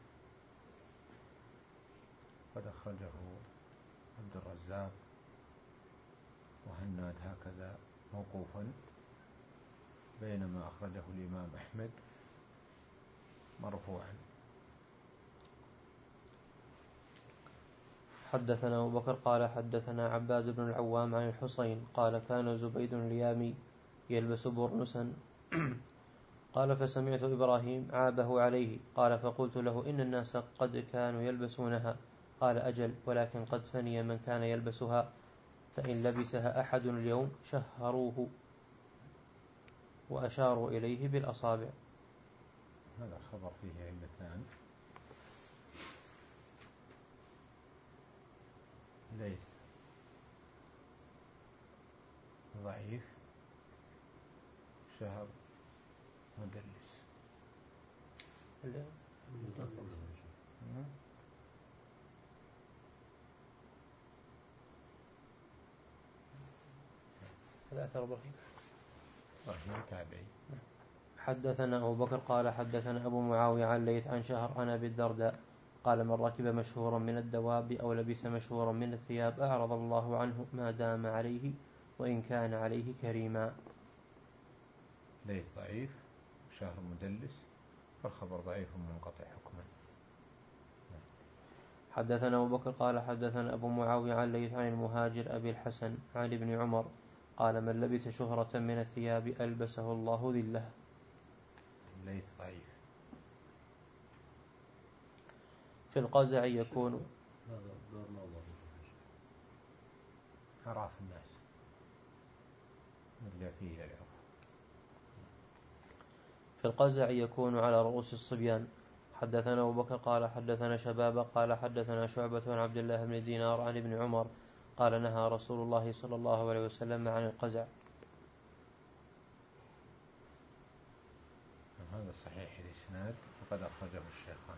قد أخرجه عبد الرزاق وهناد هكذا موقوفا، بينما أخرجه الإمام أحمد مرفوعا. حدثنا أبو بكر قال حدثنا عباد بن العوام عن الحسين قال كان زبيد اليامي يلبس برنسا قال فسمعت إبراهيم عابه عليه قال فقلت له إن الناس قد كانوا يلبسونها قال أجل ولكن قد فني من كان يلبسها فإن لبسها أحد اليوم شهروه وأشاروا إليه بالأصابع. هذا الخبر فيه علتان، ليث ضعيف شهر مدلس. هذا أثر إبراهيم. إبراهيم تابعي. حدثنا أبو بكر قال حدثنا أبو معاوية عن ليث عن شهر عن أبي الدرداء قال من ركب مشهورا من الدواب أو لبس مشهورا من الثياب أعرض الله عنه ما دام عليه وإن كان عليه كريما. ليث ضعيف شهر مدلس، فالخبر ضعيف منقطع حكما. حدثنا أبو بكر قال حدثنا أبو معاوية عن ليث عن المهاجر أبي الحسن عن ابن عمر قال من لبس شهرة من الثياب ألبسه الله ذله. ليث ضعيف. في القزع يكون هذا دار نظر عراف الناس اللي فيه العرف. في القزع يكون على رؤوس الصبيان. حدثنا أبو بكر قال حدثنا شبابة قال حدثنا شعبة عن عبد الله بن دينار عن ابن عمر قال نهى رسول الله صلى الله عليه وسلم عن القزع. هذا صحيح الإسناد وقد أخرجه الشيخان.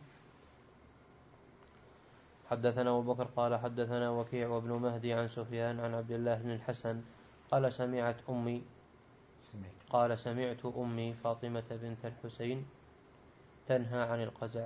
حدثنا أبو بكر قال حدثنا وكيع وابن مهدي عن سفيان عن عبد الله بن الحسن قال سمعت أمي سمعت. قال سمعت أمي فاطمة بنت الحسين تنهى عن القزع.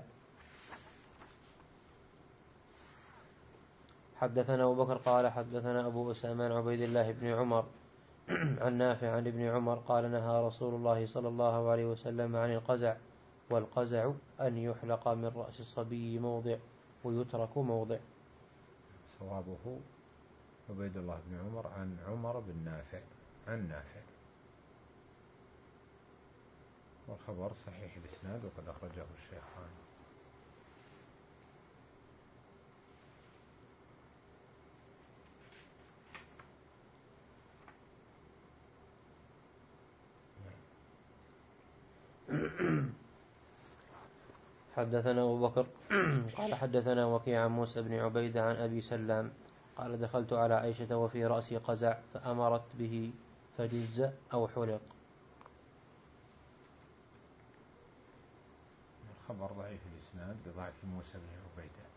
حدثنا أبو بكر قال حدثنا أبو أسامة عن عبيد الله بن عمر عن نافع عن ابن عمر قال نهى رسول الله صلى الله عليه وسلم عن القزع والقزع أن يحلق من رأس الصبي موضع ويترك موضع. صوابه عبيد الله بن عمر عن عمر بن نافع عن نافع، والخبر صحيح الإسناد وقد أخرجه الشيخان. حدثنا أبو بكر قال حدثنا وكيع عن موسى بن عبيدة عن أبي سلام قال دخلت على عائشة وفي رأسي قزع فأمرت به فجز أو حلق. الخبر ضعيف الإسناد بضعف موسى بن عبيدة.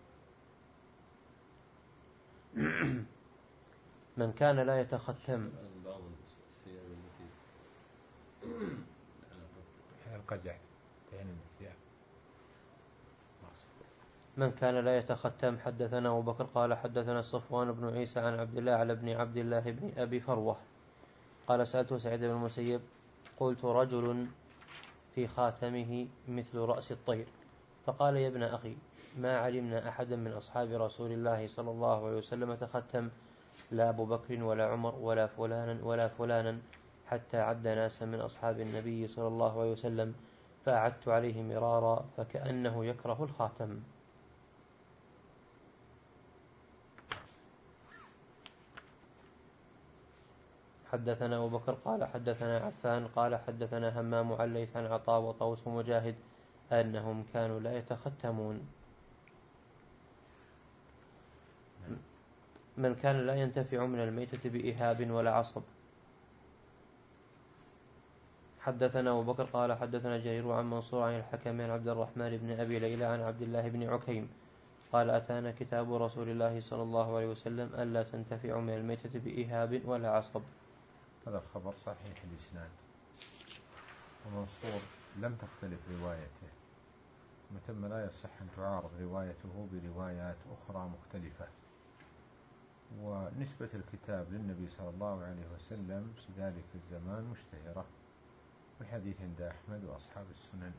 من كان لا يتختم بعض الثياب التي القزع يعني الثياب. من كان لا يتختم. حدثنا أبو بكر قال حدثنا صفوان بن عيسى عن عبد الله على ابن عبد الله بن أبي فروة قال سألت سعيد بن المسيب قلت رجل في خاتمه مثل رأس الطير، فقال: يا ابن أخي، ما علمنا أحدا من أصحاب رسول الله صلى الله عليه وسلم تختم، لا أبو بكر ولا عمر ولا فلانا ولا فلانا، حتى عد ناسا من أصحاب النبي صلى الله عليه وسلم، فأعدت عليه مرارا فكأنه يكره الخاتم. حدثنا أبو بكر قال حدثنا عفان قال حدثنا همام عن ليث عن عطاء وطوس ومجاهد أنهم كانوا لا يتختمون. من كان لا ينتفع من الميتة بإهاب ولا عصب. حدثنا أبو بكر قال حدثنا جرير عن منصور عن الحكم عن عبد الرحمن بن أبي ليلى عن عبد الله بن عكيم قال: أتانا كتاب رسول الله صلى الله عليه وسلم ألا تنتفع من الميتة بإهاب ولا عصب. هذا الخبر صحيح الإسناد، ومنصور لم تختلف روايته، من ثم لا يصح أن تعارض روايته بروايات أخرى مختلفة. ونسبة الكتاب للنبي صلى الله عليه وسلم في ذلك الزمان مشتهرة، والحديث عند أحمد وأصحاب السنن.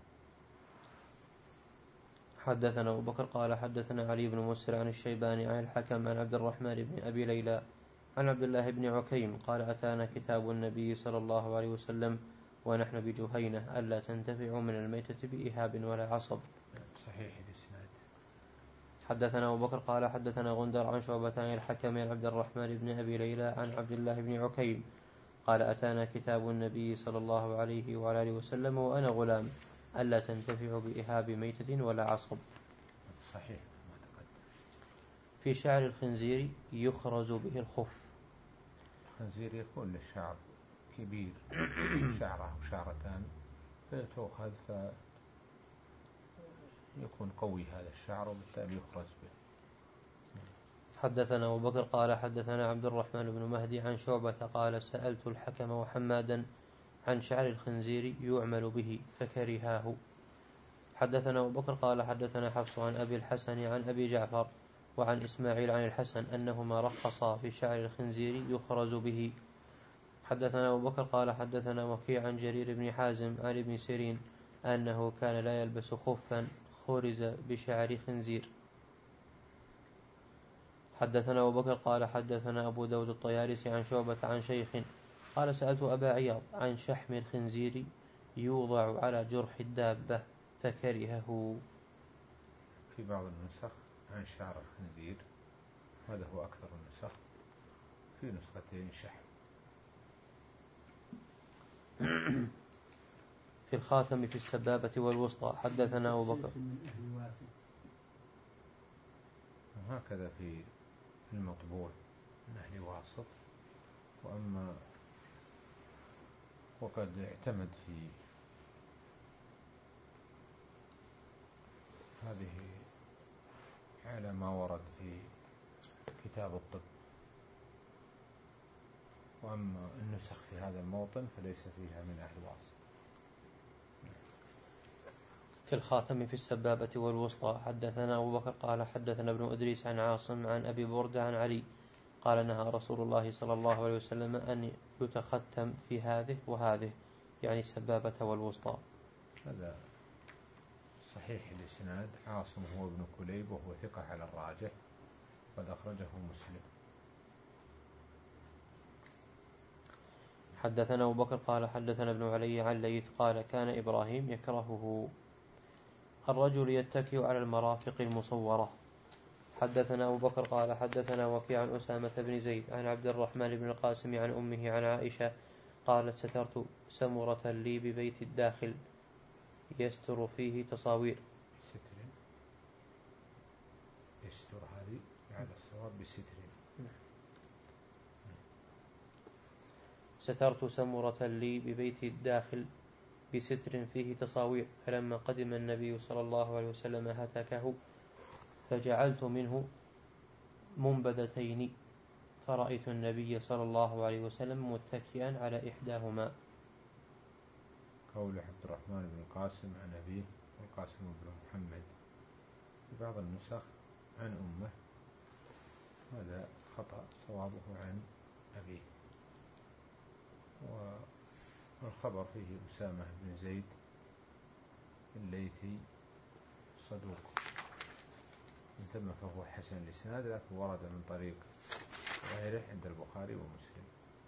حدثنا أبو بكر قال حدثنا علي بن مسر عن الشيباني عن الحكم عن عبد الرحمن بن أبي ليلى عن عبد الله بن عكيم قال: أتانا كتاب النبي صلى الله عليه وسلم ونحن بجهينة ألا تنتفع من الميتة بإهاب ولا عصب. صحيح الإسناد. حدثنا أبو بكر قال حدثنا غندر عن شعبة عن الحكم عن عبد الرحمن بن أبي ليلى عن عبد الله بن عكيم قال: أتانا كتاب النبي صلى الله عليه وعلى آله وسلم وأنا غلام ألا تنتفع بإهاب ميتة ولا عصب. صحيح ما تقدم. في شعر الخنزير يخرز به الخف. الخنزير يكون للشعر كبير شعرة وشعرتان فتؤخذ فيكون قوي هذا الشعر وبالتالي يخرج به. حدثنا أبو بكر قال حدثنا عبد الرحمن بن مهدي عن شعبة قال: سألت الحكم وحمادا عن شعر الخنزير يعمل به فكرهاه. حدثنا أبو بكر قال حدثنا حفص عن أبي الحسن عن أبي جعفر وعن إسماعيل عن الحسن أنهما رخصا في شعر الخنزير يخرز به. حدثنا أبو بكر قال حدثنا وكيع عن جرير بن حازم عن ابن سيرين أنه كان لا يلبس خفا خرز بشعر خنزير. حدثنا أبو بكر قال حدثنا أبو داود الطيالسي عن شعبة عن شيخ قال: سألت أبا عياض عن شحم الخنزير يوضع على جرح الدابة فكرهه. في بعض النسخ عن شعر الخنزير، هذا هو أكثر النسخ، في نسختين شحم. في الخاتم في السبابة والوسطى. حدثنا أبو بكر وهكذا في المطبوع من أهل واسط. وأما وقد اعتمد في هذه على ما ورد في كتاب الطب، وأما النسخ في هذا الموطن فليس فيها من أهل واسط. في الخاتم في السبابة والوسطى. حدثنا أبو بكر قال حدثنا ابن إدريس عن عاصم عن أبي بردة عن علي قال: نهى رسول الله صلى الله عليه وسلم أن يتختم في هذه وهذه، يعني السبابة والوسطى. هذا صحيح الإسناد. عاصم هو ابن كليب وهو ثقة على الراجح، قد أخرجه مسلم. حدثنا أبو بكر قال حدثنا ابن علي عن ليث قال: كان إبراهيم يكرهه الرجل يتكئ على المرافق المصورة. حدثنا أبو بكر قال حدثنا وكيع عن أسامة بن زيد عن عبد الرحمن بن القاسم عن أمه عن عائشة قالت: سترت سمرة لي ببيت الداخل يستر فيه تصاوير. ستر يستر هذه على الصواب بستر. سترت سمرة لي ببيت الداخل بستر فيه تصاوير، فلما قدم النبي صلى الله عليه وسلم هتكه فجعلت منه منبذتين، فرأيت النبي صلى الله عليه وسلم متكئا على إحداهما. قول عبد الرحمن بن القاسم عن أبيه والقاسم بن محمد، في بعض النسخ عن أمه، هذا خطأ، صوابه عن أبيه. والخبر فيه أسامة بن زيد الليثي صدوق، من ثم فهو حسن الإسناد، لكن ورد من طريق غيره عند البخاري ومسلم.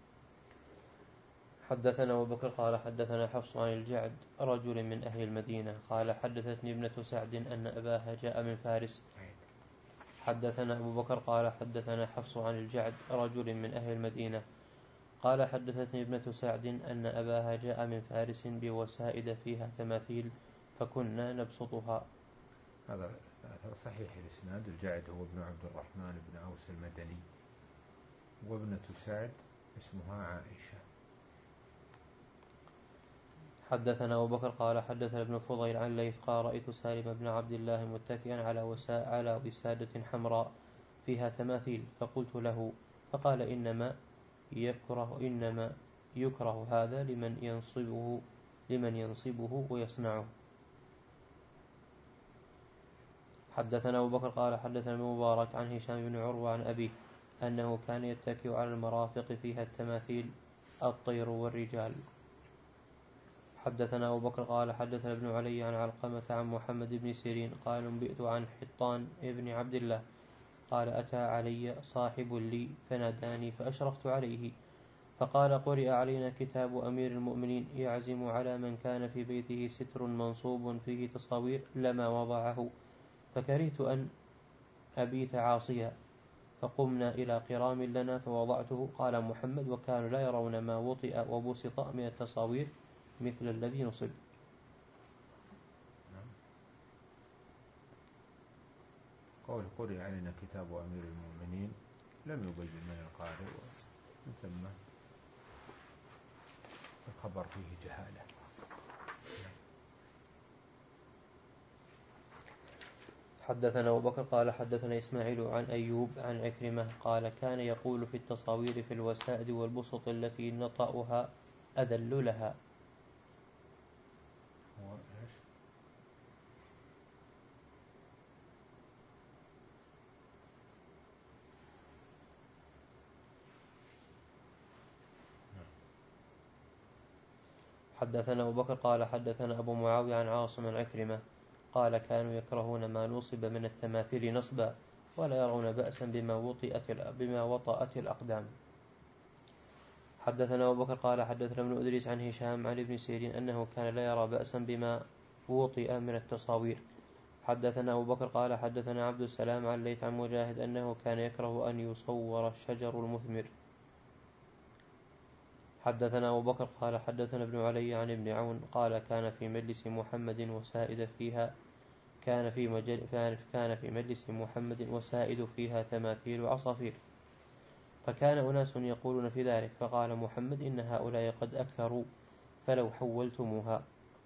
حدثنا أبو بكر قال حدثنا حفص عن الجعد رجل من أهل المدينة قال حدثتني ابنة سعد أن أباها جاء من فارس. حدثنا أبو بكر قال حدثنا حفص عن الجعد رجل من أهل المدينة قال حدثتني ابنة سعد أن أباها جاء من فارس بوسائد فيها تماثيل فكنا نبسطها. هذا صحيح الإسناد. الجعد هو ابن عبد الرحمن بن أوس المدني، وابنة سعد اسمها عائشة. حدثنا أبو بكر قال حدثنا ابن فضيل عن ليث قال رأيت سالم بن عبد الله متكئا على وساء على وسادة حمراء فيها تماثيل، فقلت له فقال إنما يكره إنما يكره هذا لمن ينصبه لمن ينصبه ويصنعه. حدثنا أبو بكر قال حدثنا المبارك عن هشام بن عروة عن أبيه أنه كان يتكئ على المرافق فيها التماثيل الطير والرجال. حدثنا أبو بكر قال حدثنا ابن علي عن علقمة عن محمد بن سيرين قال انبئت عن حطان ابن عبد الله قال أتى علي صاحب لي فناداني فأشرفت عليه فقال قرئ علينا كتاب أمير المؤمنين يعزم على من كان في بيته ستر منصوب فيه تصاوير لما وضعه، فكرهت أن أبيت عاصيا فقمنا إلى قرام لنا فوضعته. قال محمد وكانوا لا يرون ما وطئ وبسط من التصاوير مثل الذي نصب. قول قرئ علينا كتاب أمير المؤمنين لم يبين من القارئ، ومن ثم الخبر فيه جهالة. حدثنا أبو بكر قال حدثنا إسماعيل عن أيوب عن عكرمة قال كان يقول في التصاوير في الوسائد والبسط التي نطأها أذل لها. حدثنا أبو بكر قال حدثنا أبو معاوية عن عاصم عن عكرمة قال كانوا يكرهون ما نصب من التماثيل نصبا ولا يرون بأسا بما وطئت بما وطأت الأقدام. حدثنا أبو بكر قال حدثنا ابن أدريس عن هشام عن ابن سيرين أنه كان لا يرى بأسا بما وطئ من التصاوير. حدثنا أبو بكر قال حدثنا عبد السلام عن ليث عن مجاهد أنه كان يكره أن يصور الشجر المثمر. حدثنا أبو بكر قال حدثنا ابن علي عن ابن عون قال كان في مجلس محمد وسائد فيها كان في مجل كان في مجلس محمد وسائد فيها تماثيل وعصافير، فكان أناس يقولون في ذلك فقال محمد إن هؤلاء قد أكثروا فلو حولتموها.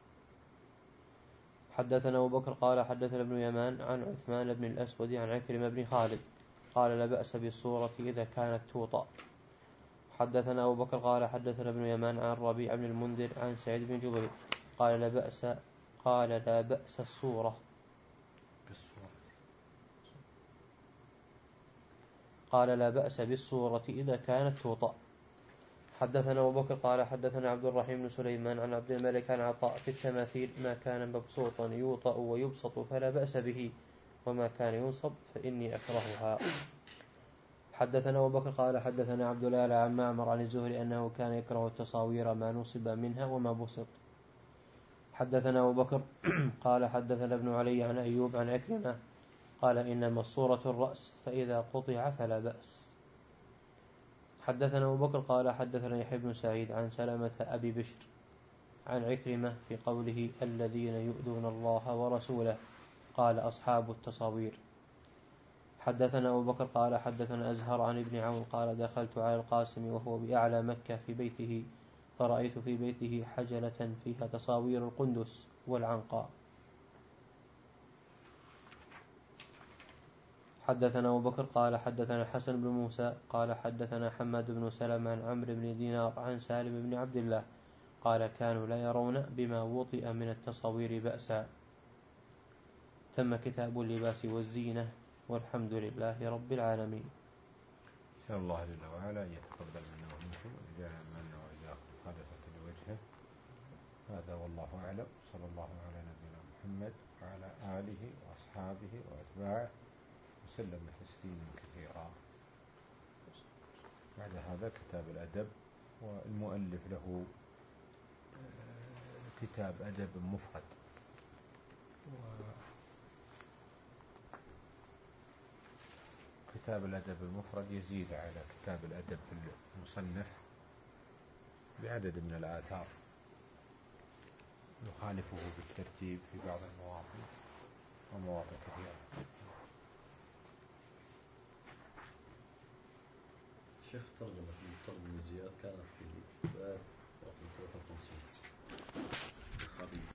حدثنا أبو بكر قال حدثنا ابن يمان عن عثمان بن الأسود عن عكرمة بن خالد قال لا بأس بالصورة إذا كانت توطأ. حدثنا أبو بكر قال حدثنا ابن يمان عن الربيع بن المنذر عن سعيد بن جبير قال لا بأس قال لا بأس الصورة قال لا بأس بالصورة إذا كانت توطأ. حدثنا أبو بكر قال حدثنا عبد الرحيم بن سليمان عن عبد الملك عن عطاء في التماثيل ما كان مبسوطا يوطأ ويبسط فلا بأس به وما كان ينصب فإني أكرهها. حدثنا أبو بكر قال حدثنا عبد الله عن معمر عن الزهري أنه كان يكره التصاوير ما نصب منها وما بسط. حدثنا أبو بكر قال حدثنا ابن علي عن أيوب عن عكرمة قال إنما الصورة الرأس فإذا قطع فلا بأس. حدثنا أبو بكر قال حدثنا يحيى بن سعيد عن سلمة أبي بشر عن عكرمة في قوله الذين يؤذون الله ورسوله قال أصحاب التصاوير. حدثنا أبو بكر قال حدثنا أزهر عن ابن عون قال دخلت على القاسم وهو بأعلى مكة في بيته فرأيت في بيته حجلة فيها تصاوير القندس والعنقاء. حدثنا أبو بكر قال حدثنا حسن بن موسى قال حدثنا حماد بن سلمة عن عمرو بن دينار عن سالم بن عبد الله قال كانوا لا يرون بما وطئ من التصاوير بأسا. تم كتاب اللباس والزينة والحمد لله رب العالمين. إن شاء الله جل وعلا يتقبل منا ومنكم ويجعل منا وإياكم خالصة لوجهه هذا والله أعلم. صلى الله على نبينا محمد وعلى آله وأصحابه وأتباعه وسلم تسليما كثيرا. بعد هذا كتاب الأدب، والمؤلف له كتاب أدب مفرد، كتاب الأدب المفرد يزيد على كتاب الأدب المصنف بعدد من الآثار يخالفه بالترتيب في بعض المواضع ومواضع كثيرة. شيخ ترجمة المترجم زياد كانت في باب رقم ثلاثة وخمسين.